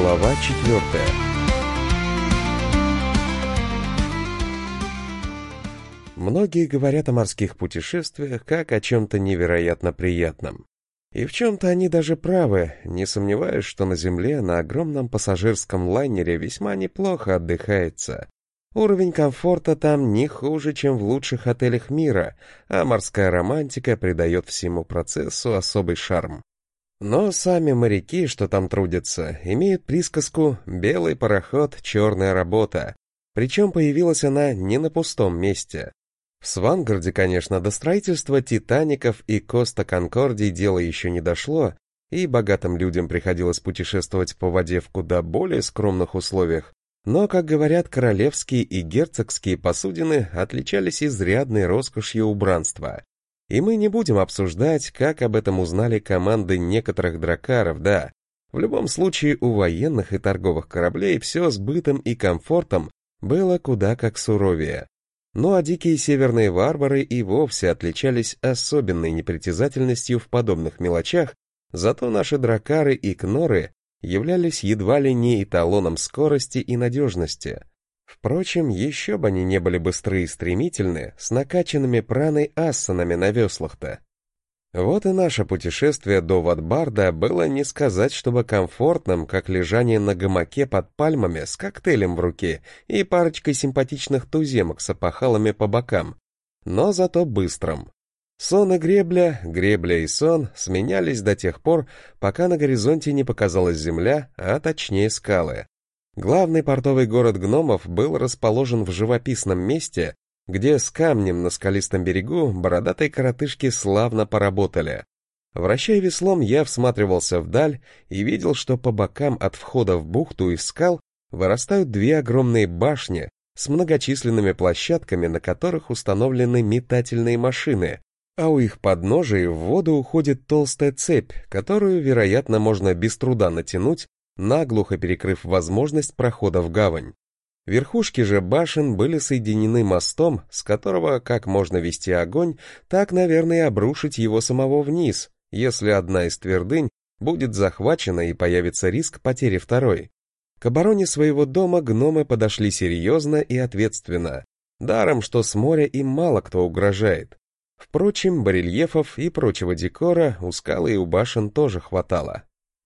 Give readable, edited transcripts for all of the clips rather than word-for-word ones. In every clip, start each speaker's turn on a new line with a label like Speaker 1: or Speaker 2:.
Speaker 1: Глава 4. Многие говорят о морских путешествиях как о чем-то невероятно приятном. И в чем-то они даже правы, не сомневаюсь, что на Земле на огромном пассажирском лайнере весьма неплохо отдыхается. Уровень комфорта там не хуже, чем в лучших отелях мира, а морская романтика придает всему процессу особый шарм. Но сами моряки, что там трудятся, имеют присказку «белый пароход, черная работа». Причем появилась она не на пустом месте. В Свангарде, конечно, до строительства «Титаников» и «Коста Конкордий» дело еще не дошло, и богатым людям приходилось путешествовать по воде в куда более скромных условиях. Но, как говорят, королевские и герцогские посудины отличались изрядной роскошью убранства. И мы не будем обсуждать, как об этом узнали команды некоторых дракаров, да. В любом случае, у военных и торговых кораблей все с бытом и комфортом было куда как суровее. Ну а дикие северные варвары и вовсе отличались особенной непритязательностью в подобных мелочах, зато наши дракары и кноры являлись едва ли не эталоном скорости и надежности. Впрочем, еще бы они не были быстры и стремительны, с накачанными праной ассанами на веслах-то. Вот и наше путешествие до Ватбарда было не сказать, чтобы комфортным, как лежание на гамаке под пальмами с коктейлем в руке и парочкой симпатичных туземок с опахалами по бокам, но зато быстрым. Сон и гребля, гребля и сон сменялись до тех пор, пока на горизонте не показалась земля, а точнее скалы. Главный портовый город гномов был расположен в живописном месте, где с камнем на скалистом берегу бородатые коротышки славно поработали. Вращая веслом, я всматривался вдаль и видел, что по бокам от входа в бухту из скал вырастают две огромные башни с многочисленными площадками, на которых установлены метательные машины, а у их подножия в воду уходит толстая цепь, которую, вероятно, можно без труда натянуть, наглухо перекрыв возможность прохода в гавань. Верхушки же башен были соединены мостом, с которого как можно вести огонь, так, наверное, и обрушить его самого вниз, если одна из твердынь будет захвачена и появится риск потери второй. К обороне своего дома гномы подошли серьезно и ответственно, даром, что с моря им мало кто угрожает. Впрочем, барельефов и прочего декора у скалы и у башен тоже хватало.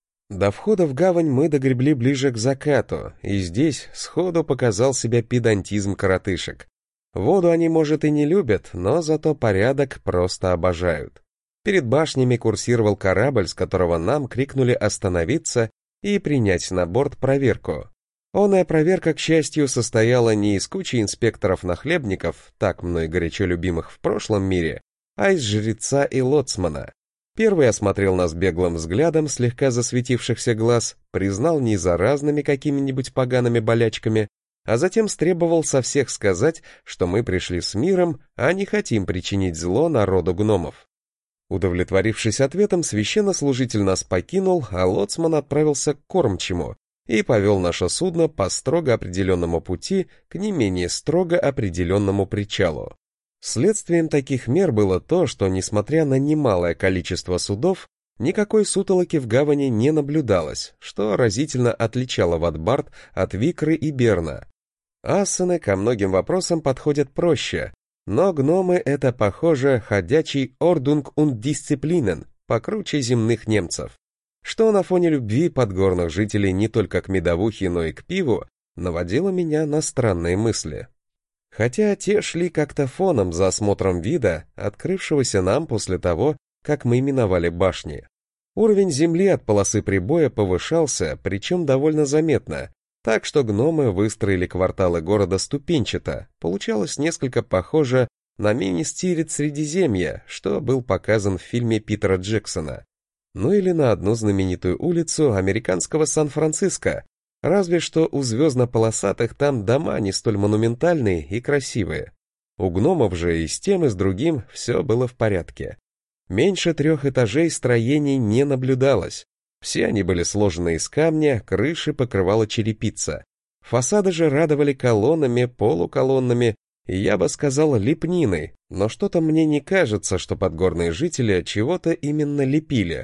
Speaker 1: До входа в гавань мы догребли ближе к закату, и здесь сходу показал себя педантизм коротышек. Воду они, может, и не любят, но зато порядок просто обожают. Перед башнями курсировал корабль, с которого нам крикнули остановиться и принять на борт проверку. Оная проверка, к счастью, состояла не из кучи инспекторов-нахлебников, так мной горячо любимых в прошлом мире, а из жреца и лоцмана. Первый осмотрел нас беглым взглядом слегка засветившихся глаз, признал незаразными какими-нибудь погаными болячками, а затем стребовал со всех сказать, что мы пришли с миром, а не хотим причинить зло народу гномов. Удовлетворившись ответом, священнослужитель нас покинул, а лоцман отправился к кормчему и повел наше судно по строго определенному пути к не менее строго определенному причалу. Следствием таких мер было то, что, несмотря на немалое количество судов, никакой сутолоки в гавани не наблюдалось, что разительно отличало Ватбард от Викры и Берна. Ассены ко многим вопросам подходят проще, но гномы — это, похоже, ходячий Ordnung und Disziplinen, покруче земных немцев. Что на фоне любви подгорных жителей не только к медовухе, но и к пиву, наводило меня на странные мысли. Хотя те шли как-то фоном за осмотром вида, открывшегося нам после того, как мы миновали башни. Уровень земли от полосы прибоя повышался, причем довольно заметно, так что гномы выстроили кварталы города ступенчато, получалось несколько похоже на мини-стирит Средиземья, что был показан в фильме Питера Джексона. Ну или на одну знаменитую улицу американского Сан-Франциско, разве что у звездно-полосатых там дома не столь монументальные и красивые. У гномов же и с тем, и с другим все было в порядке. Меньше 3 этажей строений не наблюдалось. Все они были сложены из камня, крыши покрывала черепица. Фасады же радовали колоннами, полуколоннами, и я бы сказал лепниной, но что-то мне не кажется, что подгорные жители чего-то именно лепили.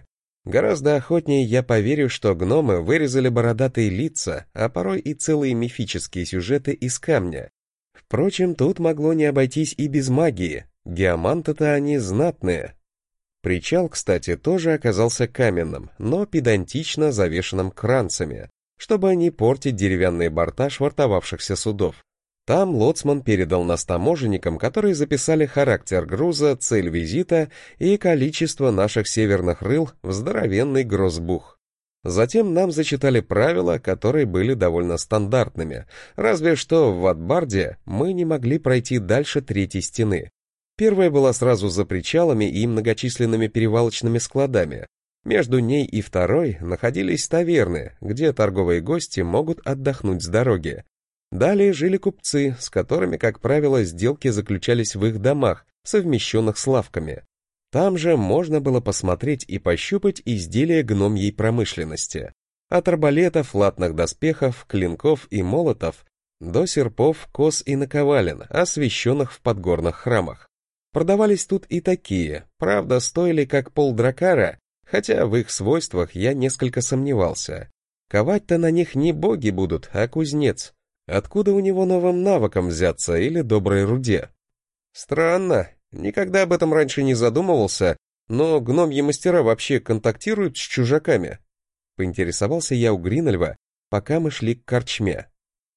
Speaker 1: Гораздо охотнее я поверю, что гномы вырезали бородатые лица, а порой и целые мифические сюжеты из камня. Впрочем, тут могло не обойтись и без магии, геоманты-то они знатные. Причал, кстати, тоже оказался каменным, но педантично завешенным кранцами, чтобы не портить деревянные борта швартовавшихся судов. Там лоцман передал нас таможенникам, которые записали характер груза, цель визита и количество наших северных рыл в здоровенный грозбух. Затем нам зачитали правила, которые были довольно стандартными, разве что в Ватбарде мы не могли пройти дальше третьей стены. Первая была сразу за причалами и многочисленными перевалочными складами. Между ней и второй находились таверны, где торговые гости могут отдохнуть с дороги. Далее жили купцы, с которыми, как правило, сделки заключались в их домах, совмещенных с лавками. Там же можно было посмотреть и пощупать изделия гномьей промышленности. От арбалетов, латных доспехов, клинков и молотов до серпов, кос и наковален, освященных в подгорных храмах. Продавались тут и такие, правда, стоили как полдракара, хотя в их свойствах я несколько сомневался. Ковать-то на них не боги будут, а кузнец. Откуда у него новым навыком взяться или доброй руде? Странно, никогда об этом раньше не задумывался, но гномьи мастера вообще контактируют с чужаками? Поинтересовался я у Гринольва, пока мы шли к корчме.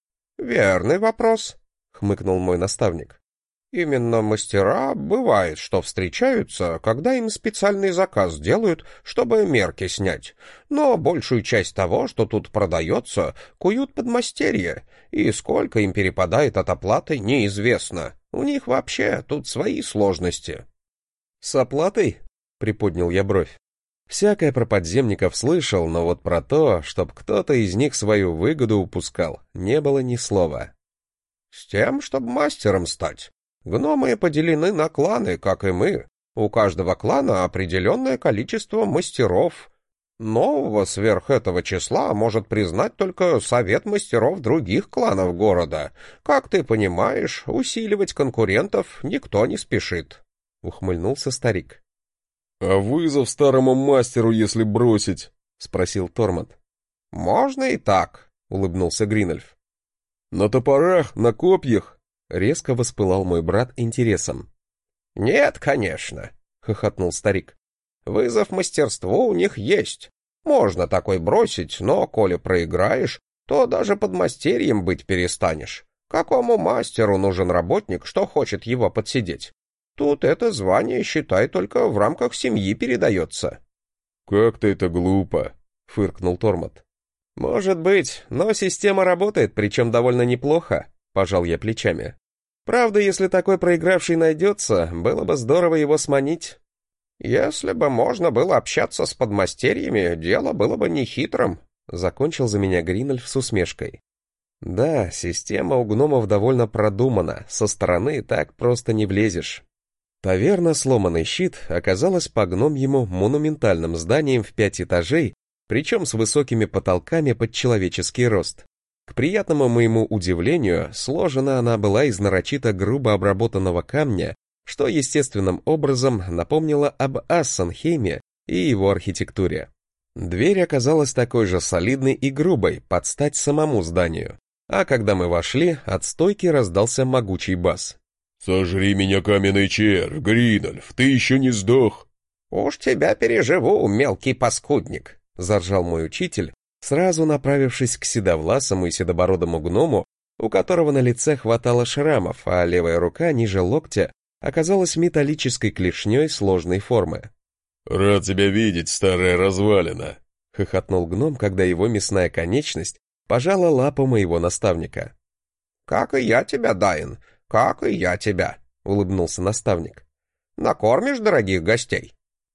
Speaker 1: «Верный вопрос», — хмыкнул мой наставник. «Именно мастера бывает, что встречаются, когда им специальный заказ делают, чтобы мерки снять. Но большую часть того, что тут продается, куют подмастерья, и сколько им перепадает от оплаты, неизвестно. У них вообще тут свои сложности». «С оплатой?» — приподнял я бровь. Всякое про подземников слышал, но вот про то, чтоб кто-то из них свою выгоду упускал, не было ни слова. «С тем, чтобы мастером стать. Гномы поделены на кланы, как и мы. У каждого клана определенное количество мастеров. Нового сверх этого числа может признать только совет мастеров других кланов города. Как ты понимаешь, усиливать конкурентов никто не спешит», — ухмыльнулся старик.
Speaker 2: «А вызов старому мастеру, если бросить?» — спросил Тормот.
Speaker 1: «Можно и так», — улыбнулся Гринольф.
Speaker 2: «На топорах, на копьях?»
Speaker 1: — резко воспылал мой брат интересом. «Нет, конечно», — хохотнул старик. «Вызов мастерству у них есть. Можно такой бросить, но, коли проиграешь, то даже подмастерьем быть перестанешь. Какому мастеру нужен работник, что хочет его подсидеть? Тут это звание, считай, только в рамках семьи передается».
Speaker 2: «Как-то это глупо»,
Speaker 1: — фыркнул Тормот. «Может быть, но система работает, причем довольно неплохо», — пожал я плечами. «Правда, если такой проигравший найдется, было бы здорово его сманить». «Если бы можно было общаться с подмастерьями, дело было бы нехитрым», — закончил за меня Гринольф с усмешкой. «Да, система у гномов довольно продумана, со стороны так просто не влезешь». Таверна «Сломанный щит» оказалась по гномьему монументальным зданием в 5 этажей, причем с высокими потолками под человеческий рост. К приятному моему удивлению, сложена она была из нарочито грубо обработанного камня, что естественным образом напомнило об Ассенхейме и его архитектуре. Дверь оказалась такой же солидной и грубой, под стать самому зданию. А когда мы вошли, от стойки раздался могучий бас.
Speaker 2: «Сожри меня, каменный червь, Гринольф, ты еще не сдох!»
Speaker 1: «Уж тебя переживу, мелкий паскудник!» — заржал мой учитель, сразу направившись к седовласому и седобородому гному, у которого на лице хватало шрамов, а левая рука ниже локтя оказалась металлической клешней сложной формы.
Speaker 2: «Рад тебя видеть, старая развалина!»
Speaker 1: — хохотнул гном, когда его мясная конечность пожала лапу моего наставника. «Как и я тебя, Дайн, как и я тебя!» — улыбнулся наставник. «Накормишь дорогих гостей?»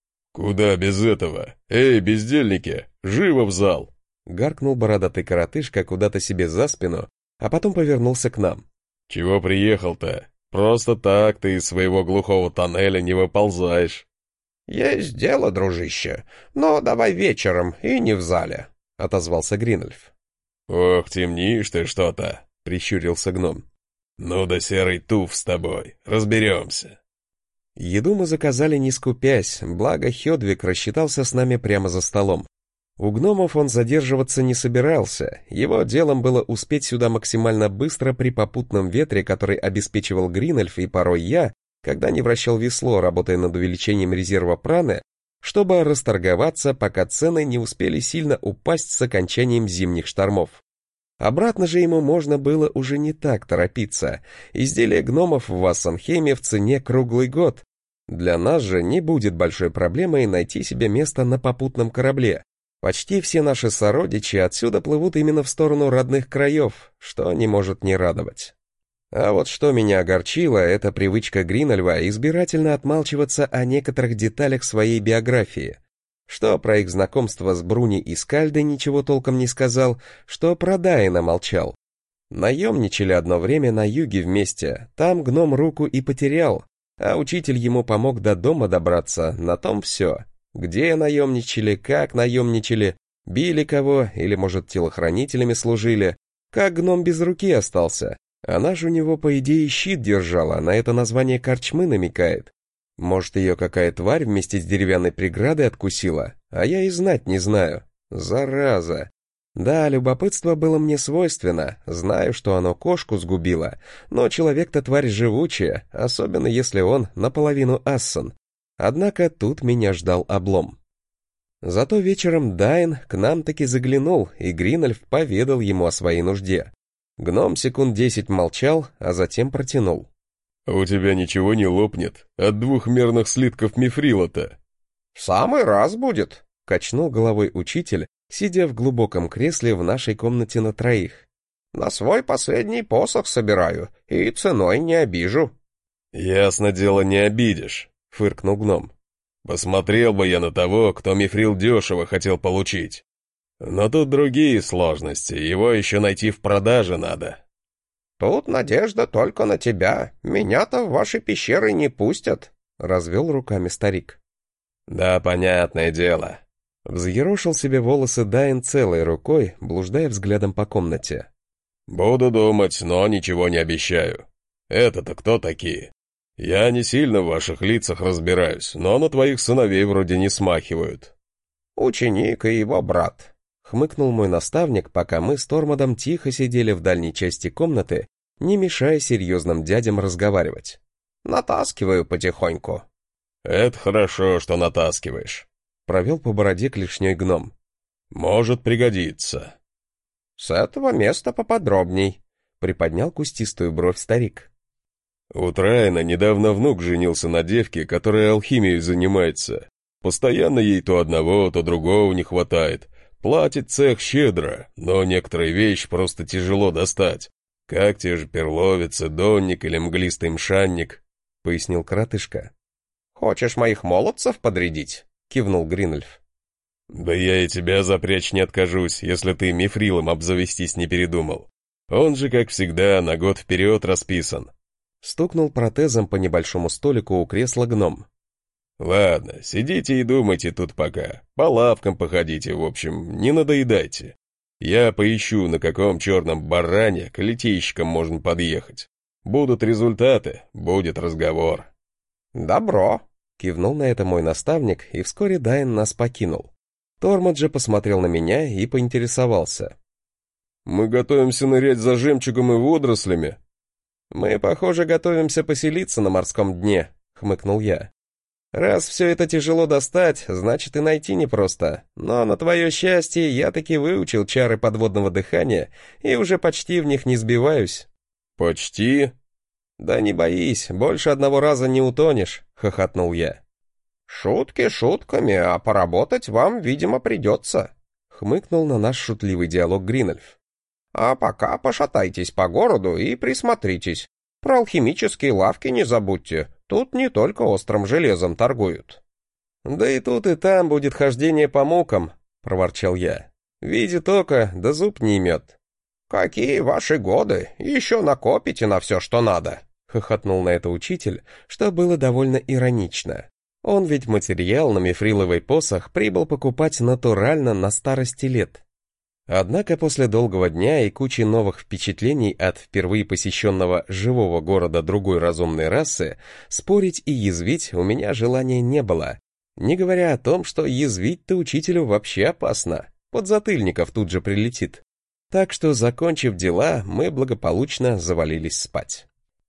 Speaker 2: «Куда без этого? Эй, бездельники, живо в зал!»
Speaker 1: Гаркнул бородатый коротышка куда-то себе за спину, а потом повернулся к нам.
Speaker 2: «Чего приехал-то? Просто так ты из своего глухого тоннеля не выползаешь».
Speaker 1: «Есть дело, дружище, но давай вечером и не в зале», — отозвался Гринольф.
Speaker 2: «Ох, темнишь ты что-то», — прищурился гном.
Speaker 1: «Ну да серый туф с тобой, разберемся». Еду мы заказали не скупясь, благо Хёдвиг рассчитался с нами прямо за столом. У гномов он задерживаться не собирался, его делом было успеть сюда максимально быстро при попутном ветре, который обеспечивал Гринольф и порой я, когда не вращал весло, работая над увеличением резерва праны, чтобы расторговаться, пока цены не успели сильно упасть с окончанием зимних штормов. Обратно же ему можно было уже не так торопиться. Изделия гномов в Вассенхейме в цене круглый год. Для нас же не будет большой проблемой найти себе место на попутном корабле. Почти все наши сородичи отсюда плывут именно в сторону родных краев, что не может не радовать. А вот что меня огорчило, это привычка Гринольва избирательно отмалчиваться о некоторых деталях своей биографии. Что про их знакомство с Бруни и Скальдой ничего толком не сказал, что про Дайна молчал. Наемничали одно время на юге вместе, там гном руку и потерял, а учитель ему помог до дома добраться, на том все. Где наемничали, как наемничали, били кого, или, может, телохранителями служили, как гном без руки остался. Она же у него, по идее, щит держала, на это название корчмы намекает. Может, ее какая тварь вместе с деревянной преградой откусила, а я и знать не знаю. Зараза. Да, любопытство было мне свойственно, знаю, что оно кошку сгубило, но человек-то тварь живучая, особенно если он наполовину ассан. Однако тут меня ждал облом. Зато вечером Дайн к нам таки заглянул, и Гринольф поведал ему о своей нужде. Гном секунд 10 молчал, а затем протянул.
Speaker 2: «У тебя ничего не лопнет от двухмерных слитков мифрила-то?»
Speaker 3: «В самый раз будет»,
Speaker 1: — качнул головой учитель, сидя в глубоком кресле в нашей комнате на троих.
Speaker 3: «На свой последний посох собираю, и ценой не обижу».
Speaker 2: «Ясно дело, не обидишь», — фыркнул гном. «Посмотрел бы я на того, кто мифрил дешево хотел получить. Но тут другие сложности, его еще найти в продаже надо».
Speaker 3: «Тут надежда только на тебя, меня-то в ваши пещеры не пустят», — развел руками старик.
Speaker 2: «Да, понятное дело».
Speaker 1: Взъерошил себе волосы Дайн целой рукой, блуждая взглядом по комнате.
Speaker 2: «Буду думать, но ничего не обещаю. Это-то кто такие? Я не сильно в ваших лицах разбираюсь, но на твоих сыновей вроде не смахивают».
Speaker 3: «Ученик и его брат»,
Speaker 1: — хмыкнул мой наставник, пока мы с Тормодом тихо сидели в дальней части комнаты, не мешая серьезным дядям разговаривать.
Speaker 3: «Натаскиваю потихоньку».
Speaker 2: «Это хорошо, что натаскиваешь»,
Speaker 1: — провел по бороде клешней гном.
Speaker 2: «Может пригодиться».
Speaker 3: «С этого места поподробней», —
Speaker 1: приподнял кустистую бровь старик.
Speaker 2: «У Трайна недавно внук женился на девке, которая алхимией занимается. Постоянно ей то одного, то другого не хватает. Платит цех щедро, но некоторые вещи просто тяжело достать. Как те же перловицы, донник или мглистый мшанник», — пояснил коротышка.
Speaker 3: «Хочешь моих молодцев подрядить?» — кивнул Гринольф.
Speaker 2: «Да я и тебя запрячь не откажусь, если ты мифрилом обзавестись не передумал. Он же, как всегда, на год вперед расписан».
Speaker 1: Стукнул протезом по небольшому столику у кресла гном.
Speaker 2: «Ладно, сидите и думайте тут пока. По лавкам походите, в общем, не надоедайте. Я поищу, на каком черном баране к литейщикам можно подъехать. Будут результаты, будет разговор».
Speaker 3: «Добро»,
Speaker 1: — кивнул на это мой наставник, и вскоре Дайн нас покинул. Тормод же посмотрел на меня и поинтересовался.
Speaker 2: «Мы готовимся нырять за жемчугом и водорослями?»
Speaker 1: «Мы, похоже, готовимся поселиться на морском дне», — хмыкнул я. «Раз все это тяжело достать, значит и найти непросто. Но на твое счастье я таки выучил чары подводного дыхания и уже почти в них не сбиваюсь».
Speaker 2: «Почти?»
Speaker 1: «Да не боись, больше одного раза не утонешь», — хохотнул я.
Speaker 3: «Шутки шутками, а поработать вам, видимо, придется»,
Speaker 1: — хмыкнул на наш шутливый диалог Гринольф.
Speaker 3: «А пока пошатайтесь по городу и присмотритесь. Про алхимические лавки не забудьте, тут не только острым железом торгуют».
Speaker 1: «Да и тут, и там будет хождение по мукам», — проворчал я. «Видит око, да зуб не имет».
Speaker 3: «Какие ваши годы, еще накопите на все, что надо»,
Speaker 1: — хохотнул на это учитель, что было довольно иронично. Он ведь материал на мифриловый посох прибыл покупать натурально на старости лет. Однако после долгого дня и кучи новых впечатлений от впервые посещенного живого города другой разумной расы, спорить и язвить у меня желания не было. Не говоря о том, что язвить-то учителю вообще опасно, подзатыльников тут же прилетит. Так что, закончив дела, мы благополучно завалились спать.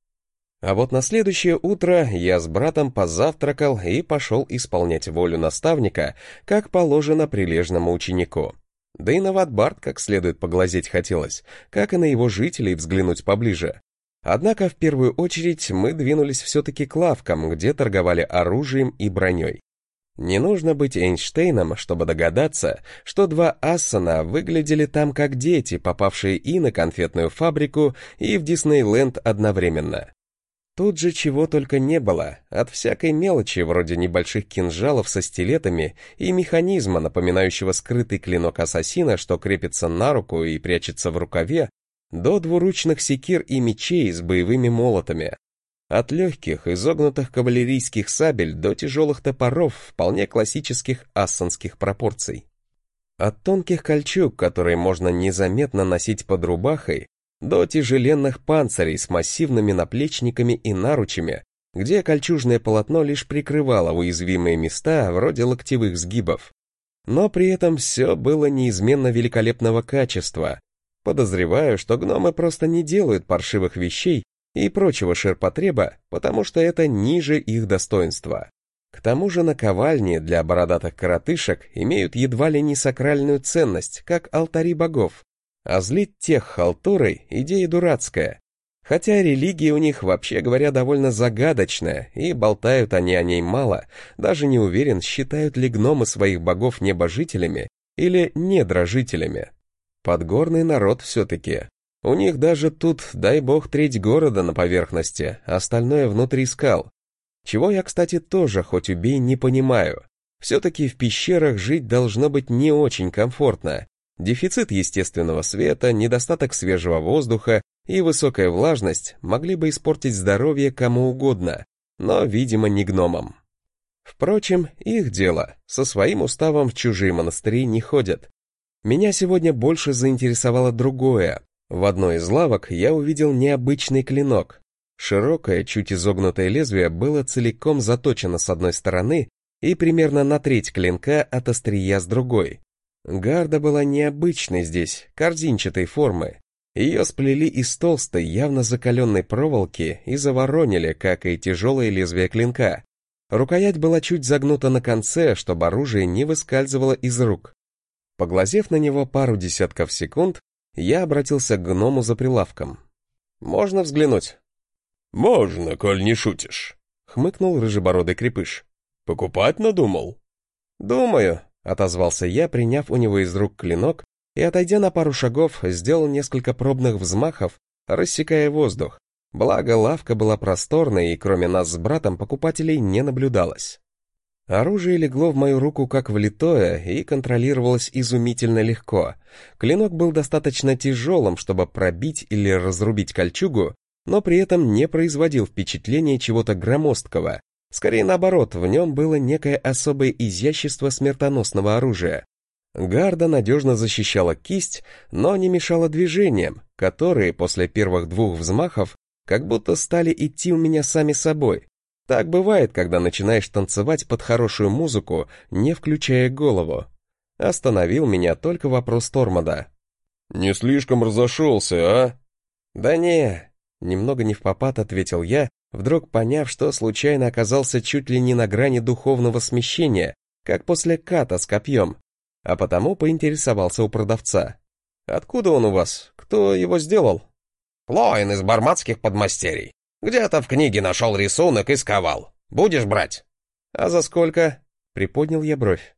Speaker 1: А вот на следующее утро я с братом позавтракал и пошел исполнять волю наставника, как положено прилежному ученику. Да и на Ватбард как следует поглазеть хотелось, как и на его жителей взглянуть поближе. Однако в первую очередь мы двинулись все-таки к лавкам, где торговали оружием и броней. Не нужно быть Эйнштейном, чтобы догадаться, что два Ассена выглядели там как дети, попавшие и на конфетную фабрику, и в Диснейленд одновременно. Тут же чего только не было, от всякой мелочи, вроде небольших кинжалов со стилетами и механизма, напоминающего скрытый клинок ассасина, что крепится на руку и прячется в рукаве, до двуручных секир и мечей с боевыми молотами. От легких, изогнутых кавалерийских сабель до тяжелых топоров вполне классических ассенских пропорций. От тонких кольчуг, которые можно незаметно носить под рубахой, до тяжеленных панцирей с массивными наплечниками и наручами, где кольчужное полотно лишь прикрывало уязвимые места вроде локтевых сгибов. Но при этом все было неизменно великолепного качества. Подозреваю, что гномы просто не делают паршивых вещей и прочего ширпотреба, потому что это ниже их достоинства. К тому же наковальни для бородатых коротышек имеют едва ли не сакральную ценность, как алтари богов. А злить тех халтурой — идея дурацкая. Хотя религия у них, вообще говоря, довольно загадочная, и болтают они о ней мало, даже не уверен, считают ли гномы своих богов небожителями или недрожителями. Подгорный народ все-таки. У них даже тут, дай бог, треть города на поверхности, остальное внутри скал. Чего я, кстати, тоже, хоть убей, не понимаю. Все-таки в пещерах жить должно быть не очень комфортно. Дефицит естественного света, недостаток свежего воздуха и высокая влажность могли бы испортить здоровье кому угодно, но, видимо, не гномам. Впрочем, их дело, со своим уставом в чужие монастыри не ходят. Меня сегодня больше заинтересовало другое. В одной из лавок я увидел необычный клинок. Широкое, чуть изогнутое лезвие было целиком заточено с одной стороны и примерно на треть клинка от острия с другой. Гарда была необычной здесь, корзинчатой формы. Ее сплели из толстой, явно закаленной проволоки и заворонили, как и тяжелое лезвие клинка. Рукоять была чуть загнута на конце, чтобы оружие не выскальзывало из рук. Поглазев на него пару десятков секунд, я обратился к гному за прилавком. «Можно взглянуть?»
Speaker 2: «Можно, коль не шутишь»,
Speaker 1: — хмыкнул рыжебородый крепыш.
Speaker 2: «Покупать надумал?»
Speaker 1: «Думаю», — отозвался я, приняв у него из рук клинок, и, отойдя на пару шагов, сделал несколько пробных взмахов, рассекая воздух. Благо, лавка была просторной, и кроме нас с братом покупателей не наблюдалось. Оружие легло в мою руку как влитое и контролировалось изумительно легко. Клинок был достаточно тяжелым, чтобы пробить или разрубить кольчугу, но при этом не производил впечатления чего-то громоздкого. Скорее наоборот, в нем было некое особое изящество смертоносного оружия. Гарда надежно защищала кисть, но не мешала движениям, которые после первых двух взмахов как будто стали идти у меня сами собой. Так бывает, когда начинаешь танцевать под хорошую музыку, не включая голову. Остановил меня только вопрос Тормода.
Speaker 2: «Не слишком разошелся, а?»
Speaker 1: «Да не», — немного невпопад ответил я, вдруг поняв, что случайно оказался чуть ли не на грани духовного смещения, как после ката с копьем, а потому поинтересовался у продавца. «Откуда он у вас? Кто его сделал?»
Speaker 3: «Лоин из барматских подмастерий. Где-то в книге нашел рисунок и сковал. Будешь брать?»
Speaker 1: «А за сколько?» — приподнял я бровь.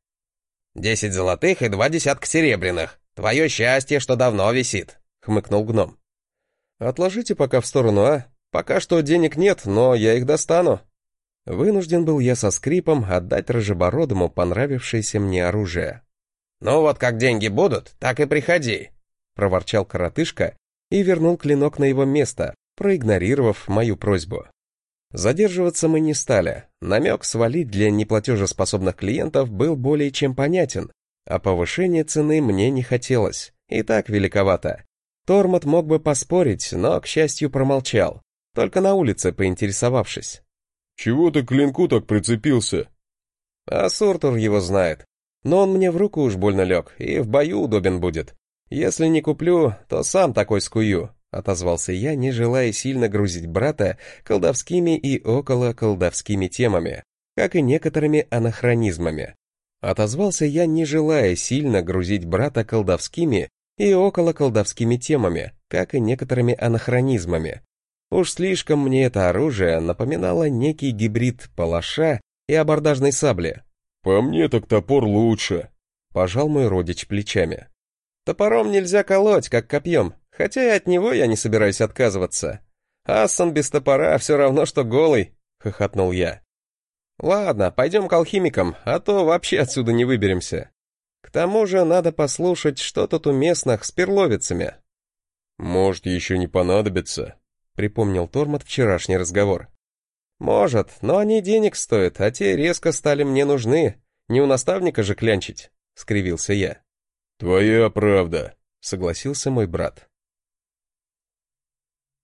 Speaker 3: 10 золотых и 2 десятка серебряных. Твое счастье, что давно висит», — хмыкнул гном.
Speaker 1: «Отложите пока в сторону, а? Пока что денег нет, но я их достану». Вынужден был я со скрипом отдать рыжебородому понравившееся мне оружие.
Speaker 3: «Ну вот как деньги будут, так и приходи»,
Speaker 1: — проворчал коротышка и вернул клинок на его место, проигнорировав мою просьбу. Задерживаться мы не стали. Намек свалить для неплатежеспособных клиентов был более чем понятен, а повышение цены мне не хотелось. и так великовато. Тормот мог бы поспорить, но, к счастью, промолчал, только на улице поинтересовавшись.
Speaker 2: «Чего ты к клинку так прицепился?»
Speaker 1: А Суртур его знает. Но он мне в руку уж больно лег, и в бою удобен будет. Если не куплю, то сам такой скую», — отозвался я, не желая сильно грузить брата колдовскими и околоколдовскими темами, как и некоторыми анахронизмами. Отозвался я, не желая сильно грузить брата колдовскими и околоколдовскими темами, как и некоторыми анахронизмами. Уж слишком мне это оружие напоминало некий гибрид палаша и абордажной сабли.
Speaker 2: «По мне так топор лучше»,
Speaker 1: — пожал мой родич плечами. «Топором нельзя колоть, как копьем, хотя и от него я не собираюсь отказываться. Ассан без топора все равно, что голый», — хохотнул я. «Ладно, пойдем к алхимикам, а то вообще отсюда не выберемся. К тому же надо послушать, что тут у местных с перловицами».
Speaker 2: «Может, еще не понадобится», —
Speaker 1: припомнил Тормот вчерашний разговор. «Может, но они денег стоят, а те резко стали мне нужны. Не у наставника же клянчить», — скривился я.
Speaker 2: «Твоя правда»,
Speaker 1: — согласился мой брат.